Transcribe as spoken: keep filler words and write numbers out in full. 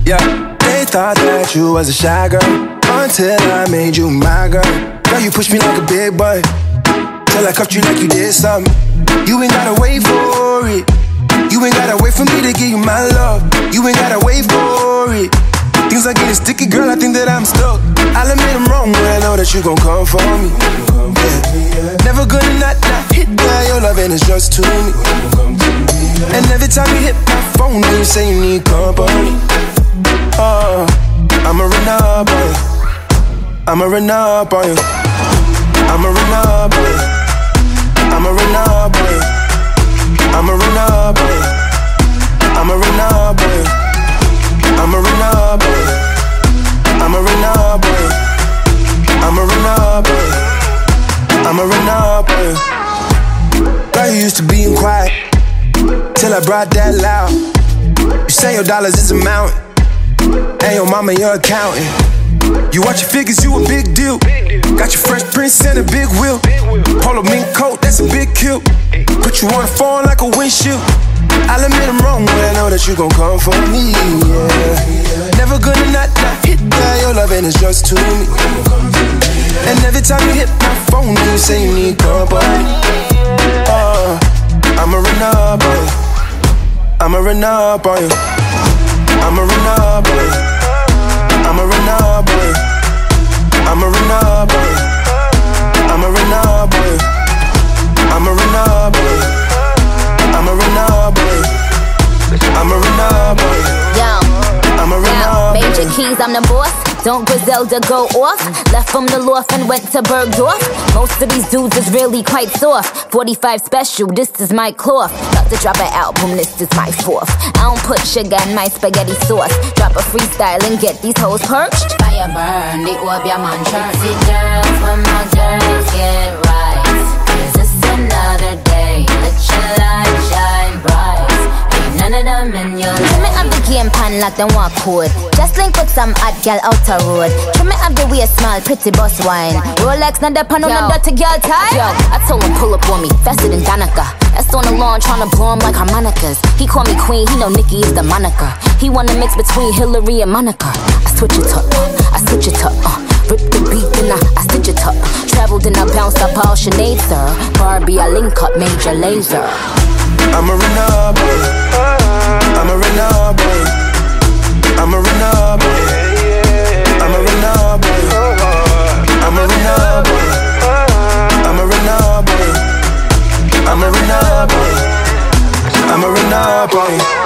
Yeah, they thought that you was a shy girl until I made you my girl. Girl, you pushed me like a big boy till I cuffed you like you did something. You ain't gotta wait for it. You ain't gotta wait for me to give you my love. You ain't gotta wait for it. Things are getting sticky, girl, I think that I'm stuck. I'll admit I'm wrong, but I know that you gon' come for me. Yeah. Never gonna not, not hit by your loving is just to me. And every time you hit my phone, you say you need company. Oh, I'ma run up on you. I'ma run up on you. I'ma run up on you. I'ma run up on you. I'ma run up on you. I'ma run up on you. I'ma run up on you. I'ma run up on you. I'ma run up on you. I'ma run up on you. Girl, you used to being quiet till I brought that loud. You say your dollars is a mountain, and your mama your accountant. You watch your figures, you a big deal. Got your Fresh Prince and a big wheel. Polo mink coat, that's a big kill. Put you on the phone like a windshield. I'll admit I'm wrong, but I know that you gon' come for me, yeah. Never gonna not, not hit by your loving is just to me. And every time you hit my phone, you say you need company. Oh, I'ma run up on you. I'ma run up on you. I'ma run up on you. I'ma run up on you. I'ma run up on you. I'ma run up on you. I'ma run up on you. I'ma run up on you. I'ma run up on you. Yo, I'ma run yo, up on you. Major Keys, I'm the boss. Don't Griselda go off? Left from the loft and went to Bergdorf. Most of these dudes is really quite soft. forty-five special, this is my cloth. About to drop an album, this is my fourth. I don't put sugar in my spaghetti sauce. Drop a freestyle and get these hoes perched. Fire burn, the Obeah man church. See girls, when my girls get right. Cause it's another day, let your light shine bright. Ain't none of them in your life. Trim me up the game pan like them walk code. Just link with some hot girl out the road. Trim me up the way small, pretty boss wine. Rolex, not the pan on the dirty girl tie. Yo, I told him pull up on me, faster than Danica. That's on the lawn, tryna blow him like harmonicas. He call me queen, he know Nicki is the moniker. He wanna mix between Hillary and Monica. I switch it up, uh, I switch it up, uh. Rip the beat, then I, I stitch it up. Traveled and I bounced up all Sinead, sir. Barbie, I link up, Major Lazer. I'ma run up on you. I'ma run up on you. I'ma run up on you. I'ma run up on you. I'ma run up on you. I'ma run up on you. I'ma run up on you. I'ma run up on you.